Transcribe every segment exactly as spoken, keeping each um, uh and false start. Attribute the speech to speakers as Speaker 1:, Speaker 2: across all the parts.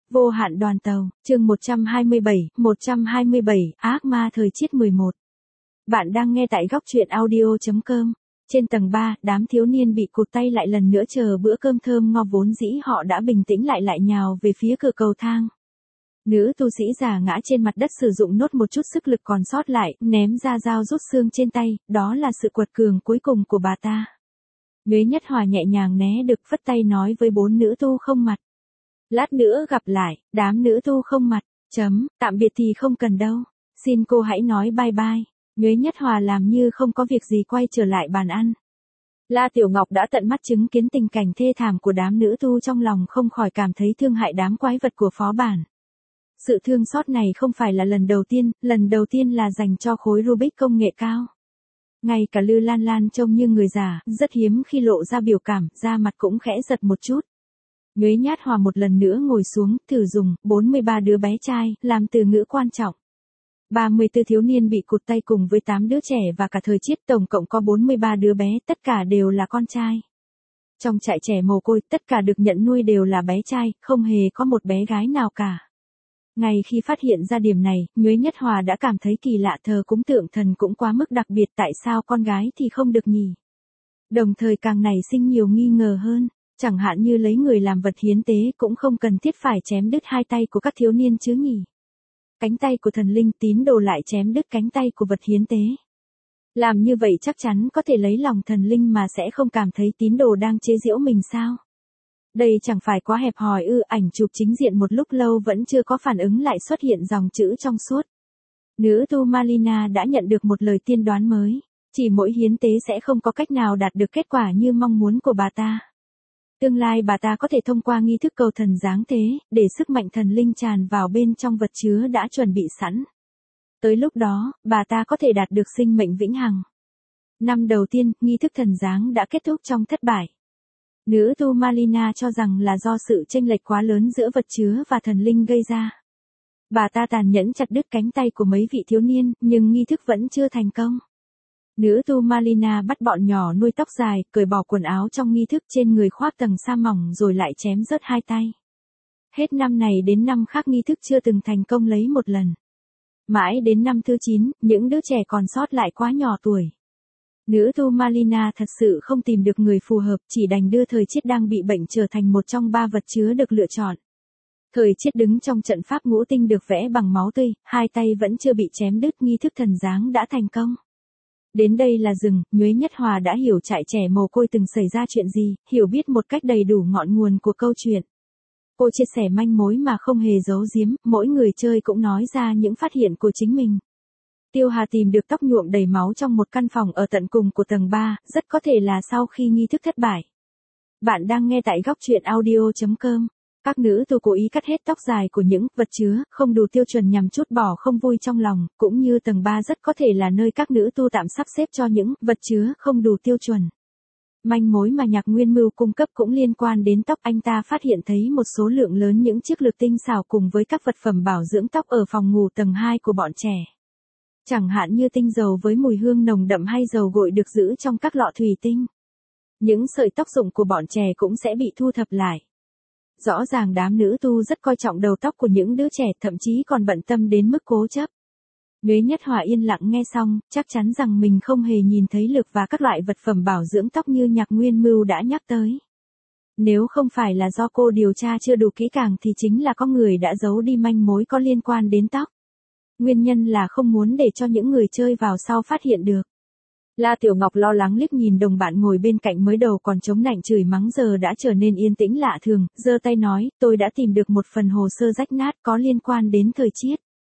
Speaker 1: Vô hạn đoàn tàu, chương một trăm hai mươi bảy, một trăm hai mươi bảy, ác ma thời chiết mười một. Bạn đang nghe tại góc truyện audio chấm com. Trên tầng ba, đám thiếu niên bị cụt tay lại lần nữa chờ bữa cơm thơm ngon vốn dĩ họ đã bình tĩnh lại lại nhào về phía cửa cầu thang. Nữ tu sĩ già ngã trên mặt đất sử dụng nốt một chút sức lực còn sót lại, ném ra dao rút xương trên tay, đó là sự quật cường cuối cùng của bà ta. Nhuế Nhất Hòa nhẹ nhàng né được phất tay nói với bốn nữ tu không mặt. Lát nữa gặp lại, đám nữ tu không mặt, chấm, tạm biệt thì không cần đâu, xin cô hãy nói bye bye. Nhuế Nhất Hòa làm như không có việc gì quay trở lại bàn ăn. La Tiểu Ngọc đã tận mắt chứng kiến tình cảnh thê thảm của đám nữ tu trong lòng không khỏi cảm thấy thương hại đám quái vật của phó bản. Sự thương xót này không phải là lần đầu tiên, lần đầu tiên là dành cho khối Rubik công nghệ cao. Ngay cả Lư Lan Lan trông như người già, rất hiếm khi lộ ra biểu cảm, da mặt cũng khẽ giật một chút. Nhuế Nhát Hòa một lần nữa ngồi xuống, thử dùng, bốn mươi ba đứa bé trai, làm từ ngữ quan trọng. ba mươi tư thiếu niên bị cụt tay cùng với tám đứa trẻ và cả thời chiết tổng cộng có bốn mươi ba đứa bé, tất cả đều là con trai. Trong trại trẻ mồ côi, tất cả được nhận nuôi đều là bé trai, không hề có một bé gái nào cả. Ngay khi phát hiện ra điểm này, Nhuế Nhất Hòa đã cảm thấy kỳ lạ, thờ cúng tượng thần cũng quá mức đặc biệt, tại sao con gái thì không được nhỉ? Đồng thời càng nảy sinh nhiều nghi ngờ hơn, chẳng hạn như lấy người làm vật hiến tế cũng không cần thiết phải chém đứt hai tay của các thiếu niên chứ nhỉ? Cánh tay của thần linh tín đồ lại chém đứt cánh tay của vật hiến tế. Làm như vậy chắc chắn có thể lấy lòng thần linh mà sẽ không cảm thấy tín đồ đang chế giễu mình sao? Đây chẳng phải quá hẹp hòi ư? Ảnh chụp chính diện một lúc lâu vẫn chưa có phản ứng lại xuất hiện dòng chữ trong suốt. Nữ tu Malina đã nhận được một lời tiên đoán mới. Chỉ mỗi hiến tế sẽ không có cách nào đạt được kết quả như mong muốn của bà ta. Tương lai bà ta có thể thông qua nghi thức cầu thần giáng thế, để sức mạnh thần linh tràn vào bên trong vật chứa đã chuẩn bị sẵn. Tới lúc đó, bà ta có thể đạt được sinh mệnh vĩnh hằng. Năm đầu tiên, nghi thức thần giáng đã kết thúc trong thất bại. Nữ tu Malina cho rằng là do sự chênh lệch quá lớn giữa vật chứa và thần linh gây ra. Bà ta tàn nhẫn chặt đứt cánh tay của mấy vị thiếu niên, nhưng nghi thức vẫn chưa thành công. Nữ tu Malina bắt bọn nhỏ nuôi tóc dài, cởi bỏ quần áo trong nghi thức trên người khoác tầng sa mỏng rồi lại chém rớt hai tay. Hết năm này đến năm khác nghi thức chưa từng thành công lấy một lần. Mãi đến năm thứ chín, những đứa trẻ còn sót lại quá nhỏ tuổi. Nữ tu Malina thật sự không tìm được người phù hợp, chỉ đành đưa thời chiết đang bị bệnh trở thành một trong ba vật chứa được lựa chọn. Thời chiết đứng trong trận pháp ngũ tinh được vẽ bằng máu tươi, hai tay vẫn chưa bị chém đứt, nghi thức thần giáng đã thành công. Đến đây là dừng, Nhuế Nhất Hòa đã hiểu trại trẻ mồ côi từng xảy ra chuyện gì, hiểu biết một cách đầy đủ ngọn nguồn của câu chuyện. Cô chia sẻ manh mối mà không hề giấu giếm, mỗi người chơi cũng nói ra những phát hiện của chính mình. Tiêu Hà tìm được tóc nhuộm đầy máu trong một căn phòng ở tận cùng của tầng ba, rất có thể là sau khi nghi thức thất bại. Bạn đang nghe tại góc truyện audio chấm com. Các nữ tu cố ý cắt hết tóc dài của những vật chứa không đủ tiêu chuẩn nhằm trút bỏ không vui trong lòng, cũng như tầng ba rất có thể là nơi các nữ tu tạm sắp xếp cho những vật chứa không đủ tiêu chuẩn. Manh mối mà Nhạc Nguyên Mưu cung cấp cũng liên quan đến tóc, anh ta phát hiện thấy một số lượng lớn những chiếc lược tinh xảo cùng với các vật phẩm bảo dưỡng tóc ở phòng ngủ tầng hai của bọn trẻ. Chẳng hạn như tinh dầu với mùi hương nồng đậm hay dầu gội được giữ trong các lọ thủy tinh. Những sợi tóc rụng của bọn trẻ cũng sẽ bị thu thập lại. Rõ ràng đám nữ tu rất coi trọng đầu tóc của những đứa trẻ, thậm chí còn bận tâm đến mức cố chấp. Nhuế Nhất Hòa yên lặng nghe xong, chắc chắn rằng mình không hề nhìn thấy lược và các loại vật phẩm bảo dưỡng tóc như Nhạc Nguyên Mưu đã nhắc tới. Nếu không phải là do cô điều tra chưa đủ kỹ càng thì chính là có người đã giấu đi manh mối có liên quan đến tóc. Nguyên nhân là không muốn để cho những người chơi vào sau phát hiện được. La Tiểu Ngọc lo lắng liếc nhìn đồng bạn ngồi bên cạnh, mới đầu còn chống nạnh chửi mắng giờ đã trở nên yên tĩnh lạ thường, giơ tay nói, tôi đã tìm được một phần hồ sơ rách nát có liên quan đến thời chiết.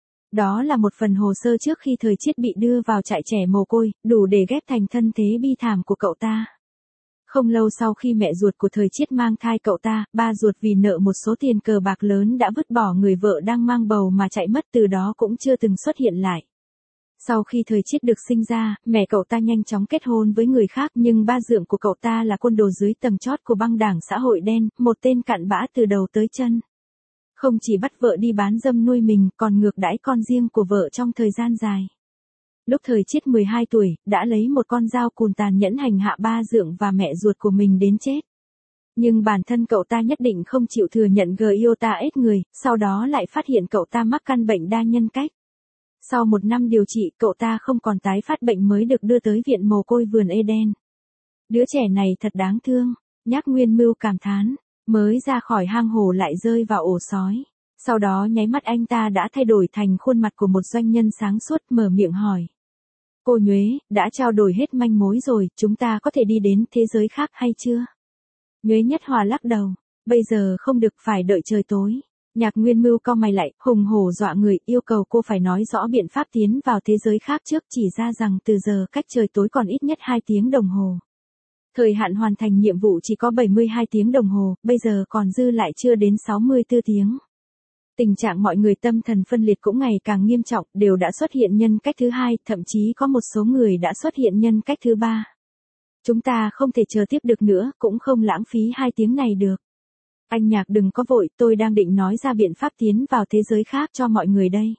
Speaker 1: Đó là một phần hồ sơ trước khi thời chiết bị đưa vào trại trẻ mồ côi, đủ để ghép thành thân thế bi thảm của cậu ta. Không lâu sau khi mẹ ruột của thời chiết mang thai cậu ta, ba ruột vì nợ một số tiền cờ bạc lớn đã vứt bỏ người vợ đang mang bầu mà chạy mất, từ đó cũng chưa từng xuất hiện lại. Sau khi thời chiết được sinh ra, mẹ cậu ta nhanh chóng kết hôn với người khác, nhưng ba dượng của cậu ta là côn đồ dưới tầng chót của băng đảng xã hội đen, một tên cặn bã từ đầu tới chân. Không chỉ bắt vợ đi bán dâm nuôi mình, còn ngược đãi con riêng của vợ trong thời gian dài. Lúc thời chiết mười hai tuổi, đã lấy một con dao cùn tàn nhẫn hành hạ ba dượng và mẹ ruột của mình đến chết. Nhưng bản thân cậu ta nhất định không chịu thừa nhận Giota ết người, sau đó lại phát hiện cậu ta mắc căn bệnh đa nhân cách. Sau một năm điều trị, cậu ta không còn tái phát bệnh mới được đưa tới viện mồ côi vườn Eden. Đứa trẻ này thật đáng thương, Nhạc Nguyên Mưu cảm thán, mới ra khỏi hang hổ lại rơi vào ổ sói. Sau đó nháy mắt anh ta đã thay đổi thành khuôn mặt của một doanh nhân sáng suốt, mở miệng hỏi. Cô Nhuế, đã trao đổi hết manh mối rồi, chúng ta có thể đi đến thế giới khác hay chưa? Nhuế Nhất Hòa lắc đầu, bây giờ không được, phải đợi trời tối. Nhạc Nguyên Mưu cau mày lại, hùng hổ dọa người, yêu cầu cô phải nói rõ biện pháp tiến vào thế giới khác trước, chỉ ra rằng từ giờ cách trời tối còn ít nhất hai tiếng đồng hồ. Thời hạn hoàn thành nhiệm vụ chỉ có bảy mươi hai tiếng đồng hồ, bây giờ còn dư lại chưa đến sáu mươi tư tiếng. Tình trạng mọi người tâm thần phân liệt cũng ngày càng nghiêm trọng, đều đã xuất hiện nhân cách thứ hai, thậm chí có một số người đã xuất hiện nhân cách thứ ba. Chúng ta không thể chờ tiếp được nữa, cũng không lãng phí hai tiếng này được. Anh Nhạc đừng có vội, tôi đang định nói ra biện pháp tiến vào thế giới khác cho mọi người đây.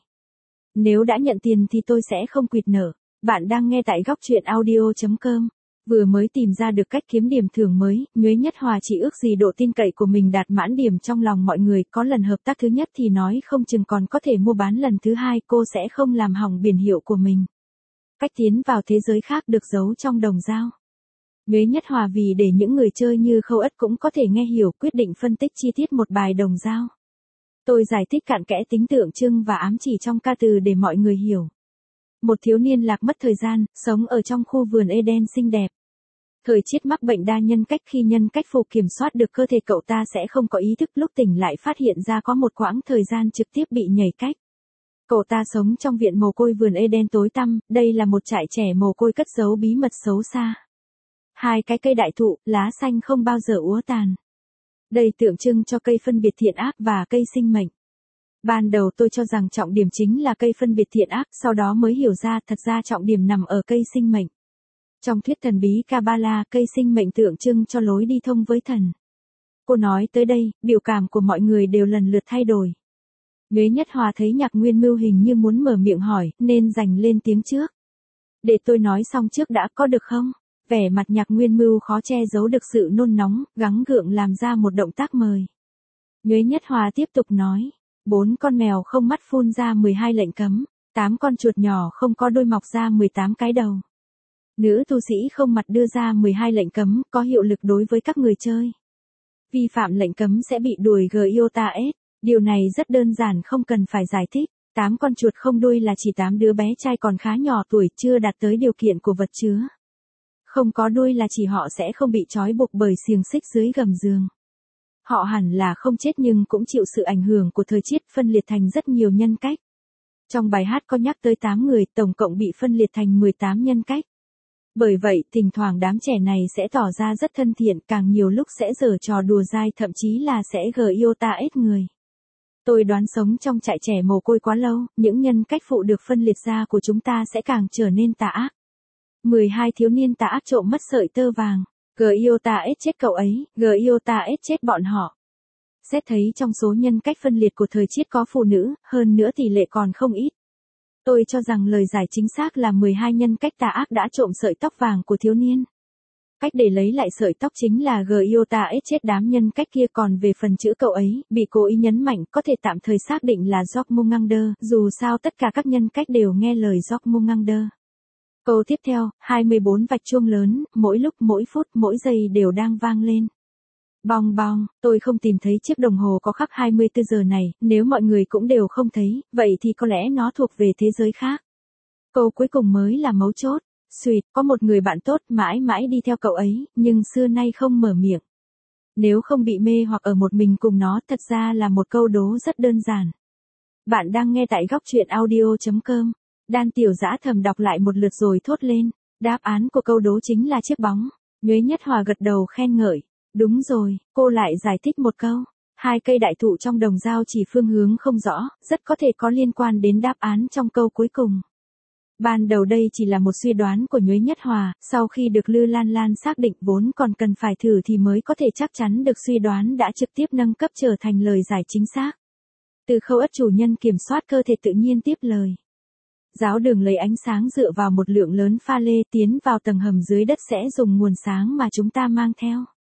Speaker 1: Nếu đã nhận tiền thì tôi sẽ không quỵt nợ. Bạn đang nghe tại góc truyện audio chấm com. Vừa mới tìm ra được cách kiếm điểm thưởng mới, Nhuế Nhất Hòa chỉ ước gì độ tin cậy của mình đạt mãn điểm trong lòng mọi người, có lần hợp tác thứ nhất thì nói không chừng còn có thể mua bán lần thứ hai, cô sẽ không làm hỏng biển hiệu của mình. Cách tiến vào thế giới khác được giấu trong đồng dao. Nhuế Nhất Hòa vì để những người chơi như Khâu Ất cũng có thể nghe hiểu, quyết định phân tích chi tiết một bài đồng dao. Tôi giải thích cặn kẽ tính tượng trưng và ám chỉ trong ca từ để mọi người hiểu. Một thiếu niên lạc mất thời gian, sống ở trong khu vườn Eden xinh đẹp. Thời Chiết mắc bệnh đa nhân cách, khi nhân cách phục kiểm soát được cơ thể cậu ta sẽ không có ý thức, lúc tỉnh lại phát hiện ra có một quãng thời gian trực tiếp bị nhảy cách. Cậu ta sống trong viện mồ côi vườn Eden tối tăm, đây là một trại trẻ mồ côi cất giấu bí mật xấu xa. Hai cái cây đại thụ, lá xanh không bao giờ úa tàn. Đây tượng trưng cho cây phân biệt thiện ác và cây sinh mệnh. Ban đầu tôi cho rằng trọng điểm chính là cây phân biệt thiện ác, sau đó mới hiểu ra thật ra trọng điểm nằm ở cây sinh mệnh. Trong thuyết thần bí Kabbalah, cây sinh mệnh tượng trưng cho lối đi thông với thần. Cô nói tới đây, biểu cảm của mọi người đều lần lượt thay đổi. Nhuế Nhất Hòa thấy Nhạc Nguyên Mưu hình như muốn mở miệng hỏi, nên giành lên tiếng trước. Để tôi nói xong trước đã, có được không? Vẻ mặt Nhạc Nguyên Mưu khó che giấu được sự nôn nóng, gắng gượng làm ra một động tác mời. Nhuế Nhất Hòa tiếp tục nói, bốn con mèo không mắt phun ra mười hai lệnh cấm, tám con chuột nhỏ không có đôi mọc ra mười tám cái đầu. Nữ tu sĩ không mặt đưa ra mười hai lệnh cấm, có hiệu lực đối với các người chơi. Vi phạm lệnh cấm sẽ bị đuổi Giota ết, điều này rất đơn giản không cần phải giải thích. tám con chuột không đuôi là chỉ tám đứa bé trai còn khá nhỏ tuổi, chưa đạt tới điều kiện của vật chứa. Không có đuôi là chỉ họ sẽ không bị trói buộc bởi xiềng xích dưới gầm giường. Họ hẳn là không chết nhưng cũng chịu sự ảnh hưởng của thời Chiết, phân liệt thành rất nhiều nhân cách. Trong bài hát có nhắc tới tám người, tổng cộng bị phân liệt thành mười tám nhân cách. Bởi vậy, thỉnh thoảng đám trẻ này sẽ tỏ ra rất thân thiện, càng nhiều lúc sẽ giở trò đùa dai, thậm chí là sẽ Giota ết người. Tôi đoán sống trong trại trẻ mồ côi quá lâu, những nhân cách phụ được phân liệt ra của chúng ta sẽ càng trở nên tà ác. mười hai thiếu niên tà ác trộm mất sợi tơ vàng. Giota ết chết cậu ấy, Giota ết chết bọn họ. Xét thấy trong số nhân cách phân liệt của thời Chiết có phụ nữ, hơn nữa tỷ lệ còn không ít. Tôi cho rằng lời giải chính xác là mười hai nhân cách tà ác đã trộm sợi tóc vàng của thiếu niên. Cách để lấy lại sợi tóc chính là Giota ết chết đám nhân cách kia, còn về phần chữ cậu ấy, bị cố ý nhấn mạnh, có thể tạm thời xác định là Jormungandr, dù sao tất cả các nhân cách đều nghe lời Jormungandr. Câu tiếp theo, hai mươi bốn vạch chuông lớn, mỗi lúc mỗi phút mỗi giây đều đang vang lên. Bong bong, tôi không tìm thấy chiếc đồng hồ có khắc hai mươi tư giờ này, nếu mọi người cũng đều không thấy, vậy thì có lẽ nó thuộc về thế giới khác. Câu cuối cùng mới là mấu chốt. Sweet, có một người bạn tốt mãi mãi đi theo cậu ấy, nhưng xưa nay không mở miệng. Nếu không bị mê hoặc ở một mình cùng nó, thật ra là một câu đố rất đơn giản. Bạn đang nghe tại góc truyện audio chấm com. Đan Tiểu Dã thầm đọc lại một lượt rồi thốt lên. Đáp án của câu đố chính là chiếc bóng. Nhuế Nhất Hòa gật đầu khen ngợi. Đúng rồi, cô lại giải thích một câu. Hai cây đại thụ trong đồng dao chỉ phương hướng không rõ, rất có thể có liên quan đến đáp án trong câu cuối cùng. Ban đầu đây chỉ là một suy đoán của Nhuế Nhất Hòa, sau khi được Lư Lan Lan xác định vốn còn cần phải thử thì mới có thể chắc chắn được suy đoán đã trực tiếp nâng cấp trở thành lời giải chính xác. Từ Khâu Ất chủ nhân kiểm soát cơ thể tự nhiên tiếp lời. Giáo đường lấy ánh sáng dựa vào một lượng lớn pha lê tiến vào tầng hầm dưới đất sẽ dùng nguồn sáng mà chúng ta mang theo.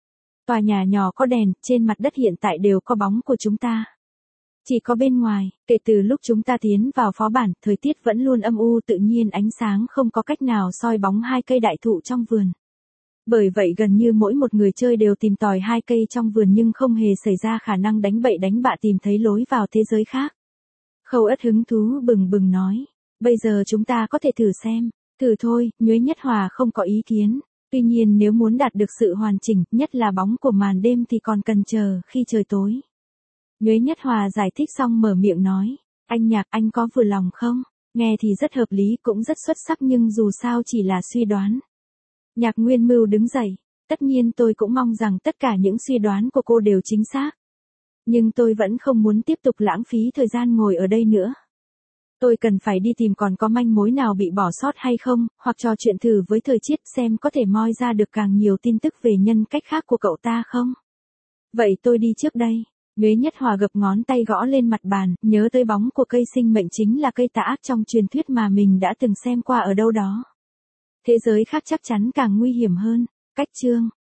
Speaker 1: Tòa nhà nhỏ có đèn, trên mặt đất hiện tại đều có bóng của chúng ta. Chỉ có bên ngoài, kể từ lúc chúng ta tiến vào phó bản, thời tiết vẫn luôn âm u, tự nhiên ánh sáng không có cách nào soi bóng hai cây đại thụ trong vườn. Bởi vậy gần như mỗi một người chơi đều tìm tòi hai cây trong vườn nhưng không hề xảy ra khả năng đánh bậy đánh bạ tìm thấy lối vào thế giới khác. Khâu Ất hứng thú bừng bừng nói, bây giờ chúng ta có thể thử xem. Thử thôi, Nhuế Nhất Hòa không có ý kiến. Tuy nhiên nếu muốn đạt được sự hoàn chỉnh, nhất là bóng của màn đêm thì còn cần chờ khi trời tối. Nhuế Nhất Hòa giải thích xong mở miệng nói, anh Nhạc, anh có vừa lòng không? Nghe thì rất hợp lý, cũng rất xuất sắc nhưng dù sao chỉ là suy đoán. Nhạc Nguyên Mưu đứng dậy, tất nhiên tôi cũng mong rằng tất cả những suy đoán của cô đều chính xác. Nhưng tôi vẫn không muốn tiếp tục lãng phí thời gian ngồi ở đây nữa. Tôi cần phải đi tìm còn có manh mối nào bị bỏ sót hay không, hoặc trò chuyện thử với Thời Chiết xem có thể moi ra được càng nhiều tin tức về nhân cách khác của cậu ta không. Vậy tôi đi trước đây. Nhuế Nhất Hòa gập ngón tay gõ lên mặt bàn, nhớ tới bóng của cây sinh mệnh chính là cây tà ác trong truyền thuyết mà mình đã từng xem qua ở đâu đó. Thế giới khác chắc chắn càng nguy hiểm hơn. Cách chương